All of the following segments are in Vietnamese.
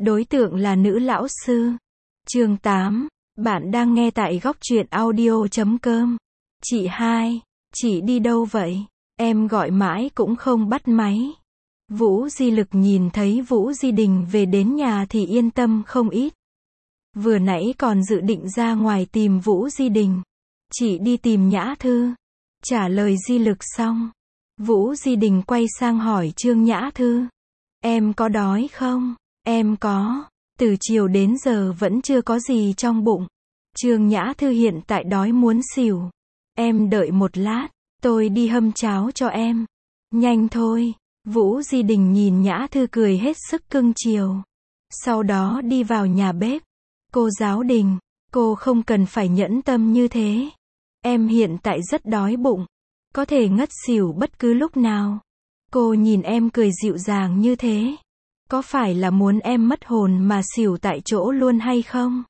Đối tượng là nữ lão sư. Chương 8. Bạn đang nghe tại góc truyện audio.com. Chị hai, chị đi đâu vậy? Em gọi mãi cũng không bắt máy. Vũ Di Lực nhìn thấy Vũ Di Đình về đến nhà thì yên tâm không ít. Vừa nãy còn dự định ra ngoài tìm Vũ Di Đình. Chị đi tìm Nhã Thư. Trả lời Di Lực xong, Vũ Di Đình quay sang hỏi Trương Nhã Thư. Em có đói không? Em có. Từ chiều đến giờ vẫn chưa có gì trong bụng. Trương Nhã Thư hiện tại đói muốn xỉu. Em đợi một lát, tôi đi hâm cháo cho em. Nhanh thôi. Vũ Di Đình nhìn Nhã Thư cười hết sức cưng chiều. Sau đó đi vào nhà bếp. Cô giáo Đình, cô không cần phải nhẫn tâm như thế. Em hiện tại rất đói bụng. Có thể ngất xỉu bất cứ lúc nào. Cô nhìn em cười dịu dàng như thế. Có phải là muốn em mất hồn mà xỉu tại chỗ luôn hay không?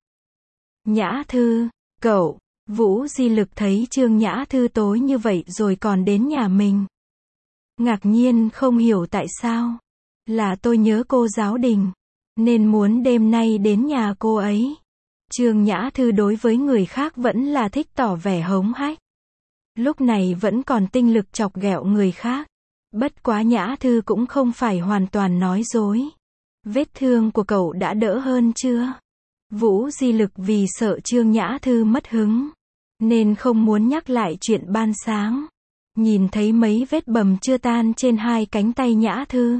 Nhã Thư, cậu. Vũ Di Lực thấy Trương Nhã Thư tối như vậy rồi còn đến nhà mình. Ngạc nhiên không hiểu tại sao. Là tôi nhớ cô giáo Đình, nên muốn đêm nay đến nhà cô ấy. Trương Nhã Thư đối với người khác vẫn là thích tỏ vẻ hống hách. Lúc này vẫn còn tinh lực chọc ghẹo người khác. Bất quá Nhã Thư cũng không phải hoàn toàn nói dối. Vết thương của cậu đã đỡ hơn chưa? Vũ Di Lực vì sợ Trương Nhã Thư mất hứng, nên không muốn nhắc lại chuyện ban sáng. Nhìn thấy mấy vết bầm chưa tan trên hai cánh tay Nhã Thư,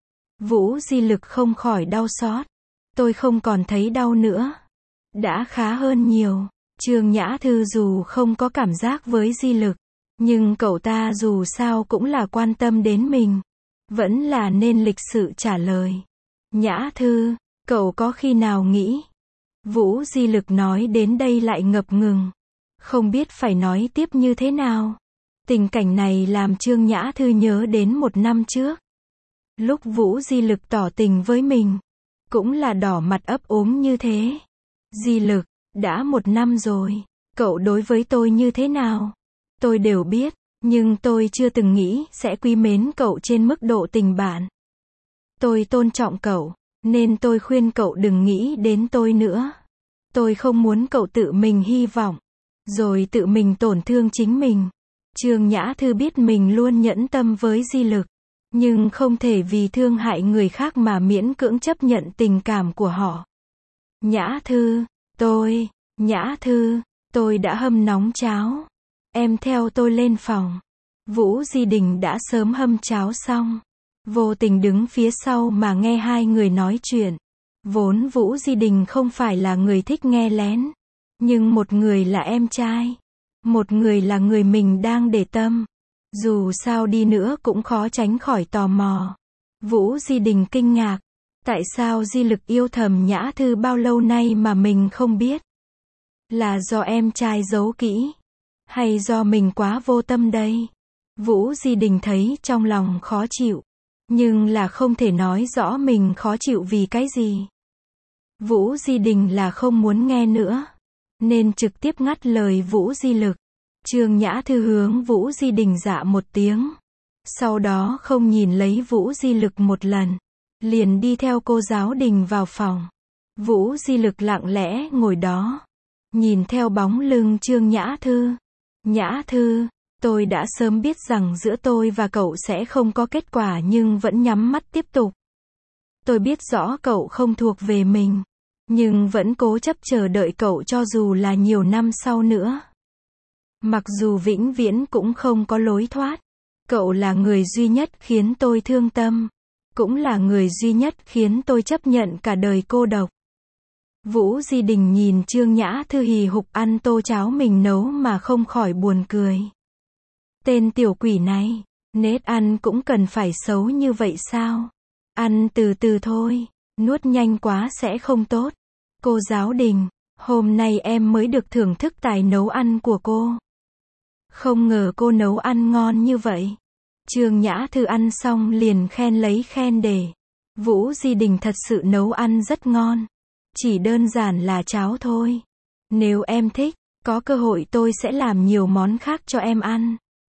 Vũ Di Lực không khỏi đau xót. Tôi không còn thấy đau nữa. Đã khá hơn nhiều. Trương Nhã Thư dù không có cảm giác với Di Lực, nhưng cậu ta dù sao cũng là quan tâm đến mình. Vẫn là nên lịch sự trả lời. Nhã Thư, cậu có khi nào nghĩ? Vũ Di Lực nói đến đây lại ngập ngừng. Không biết phải nói tiếp như thế nào. Tình cảnh này làm Trương Nhã Thư nhớ đến 1 năm trước. Lúc Vũ Di Lực tỏ tình với mình, cũng là đỏ mặt ấp úng như thế. Di Lực, đã 1 năm rồi, cậu đối với tôi như thế nào? Tôi đều biết, nhưng tôi chưa từng nghĩ sẽ quý mến cậu trên mức độ tình bạn. Tôi tôn trọng cậu, nên tôi khuyên cậu đừng nghĩ đến tôi nữa. Tôi không muốn cậu tự mình hy vọng, rồi tự mình tổn thương chính mình. Trương Nhã Thư biết mình luôn nhẫn tâm với Di Lực, nhưng không thể vì thương hại người khác mà miễn cưỡng chấp nhận tình cảm của họ. Nhã Thư, Nhã Thư, tôi đã hâm nóng cháo. Em theo tôi lên phòng. Vũ Di Đình đã sớm hâm cháo xong. Vô tình đứng phía sau mà nghe hai người nói chuyện. Vốn Vũ Di Đình không phải là người thích nghe lén. Nhưng một người là em trai. Một người là người mình đang để tâm. Dù sao đi nữa cũng khó tránh khỏi tò mò. Vũ Di Đình kinh ngạc. Tại sao Di Lực yêu thầm Nhã Thư bao lâu nay mà mình không biết? Là do em trai giấu kỹ? Hay do mình quá vô tâm đây? Vũ Di Đình thấy trong lòng khó chịu. Nhưng là không thể nói rõ mình khó chịu vì cái gì. Vũ Di Đình là không muốn nghe nữa, nên trực tiếp ngắt lời Vũ Di Lực. Trương Nhã Thư hướng Vũ Di Đình dạ một tiếng. Sau đó không nhìn lấy Vũ Di Lực một lần, liền đi theo cô giáo Đình vào phòng. Vũ Di Lực lặng lẽ ngồi đó, nhìn theo bóng lưng Trương Nhã Thư. Nhã Thư, tôi đã sớm biết rằng giữa tôi và cậu sẽ không có kết quả nhưng vẫn nhắm mắt tiếp tục. Tôi biết rõ cậu không thuộc về mình, nhưng vẫn cố chấp chờ đợi cậu cho dù là nhiều năm sau nữa. Mặc dù vĩnh viễn cũng không có lối thoát. Cậu là người duy nhất khiến tôi thương tâm. Cũng là người duy nhất khiến tôi chấp nhận cả đời cô độc. Vũ Di Đình nhìn Trương Nhã Thư hì hục ăn tô cháo mình nấu mà không khỏi buồn cười. Tên tiểu quỷ này, nết ăn cũng cần phải xấu như vậy sao? Ăn từ từ thôi, nuốt nhanh quá sẽ không tốt. Cô giáo Đình, hôm nay em mới được thưởng thức tài nấu ăn của cô. Không ngờ cô nấu ăn ngon như vậy. Trương Nhã Thư ăn xong liền khen lấy khen để. Vũ Di Đình thật sự nấu ăn rất ngon. Chỉ đơn giản là cháo thôi. Nếu em thích, có cơ hội tôi sẽ làm nhiều món khác cho em ăn.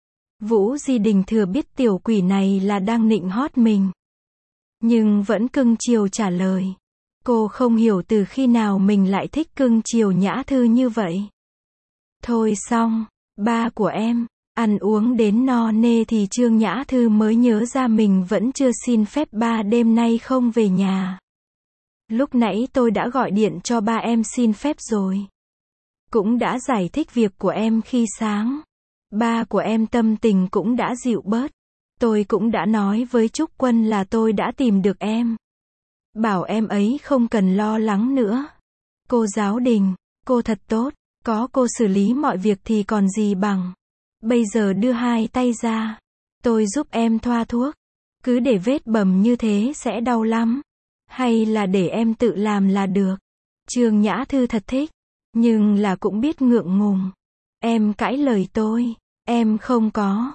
Vũ Di Đình thừa biết tiểu quỷ này là đang nịnh hót mình, nhưng vẫn cưng chiều trả lời. Cô không hiểu từ khi nào mình lại thích cưng chiều Nhã Thư như vậy. Thôi xong, ba của em, ăn uống đến no nê thì Trương Nhã Thư mới nhớ ra mình vẫn chưa xin phép ba đêm nay không về nhà. Lúc nãy tôi đã gọi điện cho ba em xin phép rồi. Cũng đã giải thích việc của em khi sáng. Ba của em tâm tình cũng đã dịu bớt. Tôi cũng đã nói với Trúc Quân là tôi đã tìm được em. Bảo em ấy không cần lo lắng nữa. Cô giáo Đình, cô thật tốt. Có cô xử lý mọi việc thì còn gì bằng. Bây giờ đưa hai tay ra. Tôi giúp em thoa thuốc. Cứ để vết bầm như thế sẽ đau lắm. Hay là để em tự làm là được. Trương Nhã Thư thật thích. Nhưng là cũng biết ngượng ngùng. Em cãi lời tôi. Em không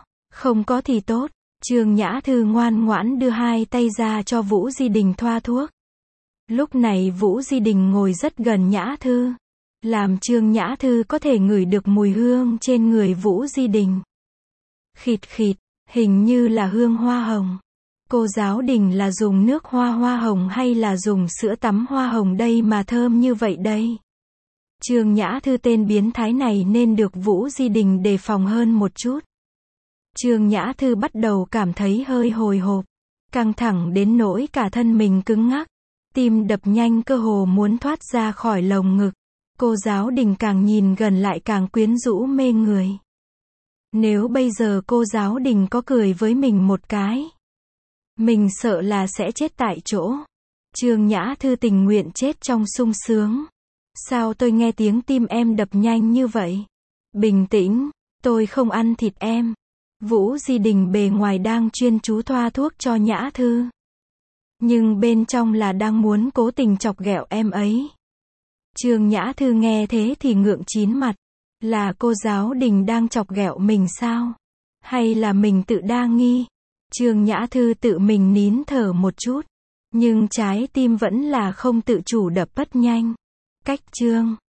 có thì tốt. Trương Nhã Thư ngoan ngoãn đưa hai tay ra cho Vũ Di Đình thoa thuốc. Lúc này Vũ Di Đình ngồi rất gần Nhã Thư. Làm Trương Nhã Thư có thể ngửi được mùi hương trên người Vũ Di Đình. Khịt khịt, hình như là hương hoa hồng. Cô giáo Đình là dùng nước hoa hồng hay là dùng sữa tắm hoa hồng đây mà thơm như vậy đây? Trương Nhã Thư tên biến thái này nên được Vũ Di Đình đề phòng hơn một chút. Trương Nhã Thư bắt đầu cảm thấy hơi hồi hộp, căng thẳng đến nỗi cả thân mình cứng ngắc, tim đập nhanh cơ hồ muốn thoát ra khỏi lồng ngực. Cô giáo Đình càng nhìn gần lại càng quyến rũ mê người. Nếu bây giờ cô giáo Đình có cười với mình một cái, mình sợ là sẽ chết tại chỗ. Trương Nhã Thư tình nguyện chết trong sung sướng. Sao tôi nghe tiếng tim em đập nhanh như vậy? Bình tĩnh, tôi không ăn thịt em. Vũ Di Đình bề ngoài đang chuyên chú thoa thuốc cho Nhã Thư. Nhưng bên trong là đang muốn cố tình chọc ghẹo em ấy. Trương Nhã Thư nghe thế thì ngượng chín mặt. Là cô giáo Đình đang chọc ghẹo mình sao? Hay là mình tự đa nghi? Trương Nhã Thư tự mình nín thở một chút. Nhưng trái tim vẫn là không tự chủ đập rất nhanh. Cách chương